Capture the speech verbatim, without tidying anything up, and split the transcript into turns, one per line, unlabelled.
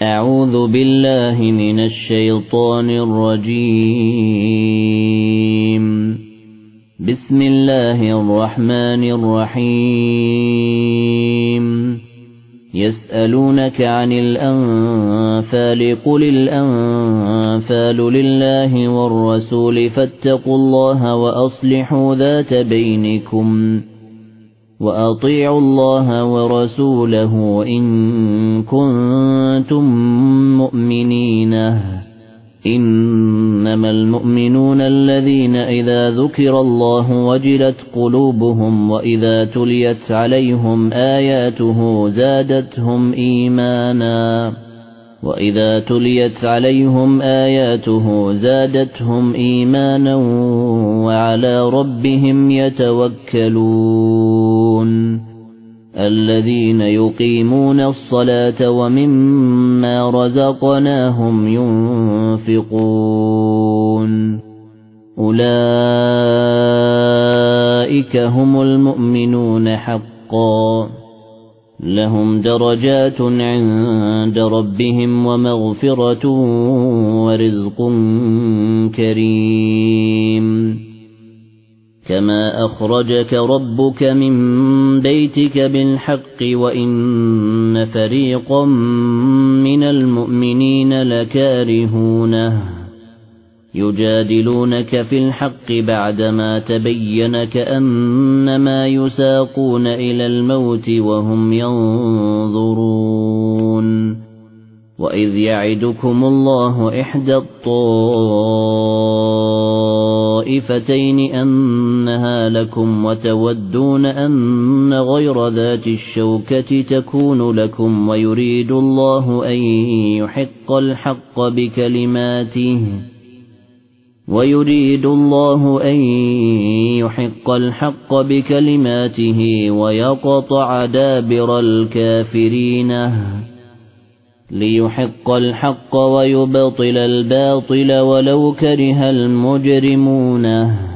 أعوذ بالله من الشيطان الرجيم. بسم الله الرحمن الرحيم. يسألونك عن الأنفال قل الأنفال لله والرسول فاتقوا الله وأصلحوا ذات بينكم وأطيعوا الله ورسوله إن كنتم مؤمنين. إنما المؤمنون الذين إذا ذكر الله وجلت قلوبهم وإذا تليت عليهم آياته زادتهم إيمانا وإذا تليت عليهم آياته زادتهم إيمانا وعلى ربهم يتوكلون. الذين يقيمون الصلاة ومما رزقناهم ينفقون أولئك هم المؤمنون حقا لهم درجات عند ربهم ومغفرة ورزق كريم. كما أخرجك ربك من بيتك بالحق وإن فريقا من المؤمنين لكارهونه يجادلونك في الحق بعدما تبين كأنما يساقون إلى الموت وهم ينظرون. وإذ يعدكم الله إحدى الطائفتين أنها لكم وتودون أن غير ذات الشوكة تكون لكم ويريد الله أن يحق الحق بكلماته ويريد الله أن يحق الحق بكلماته ويقطع دابر الكافرين ليحق الحق ويبطل الباطل ولو كره المجرمون.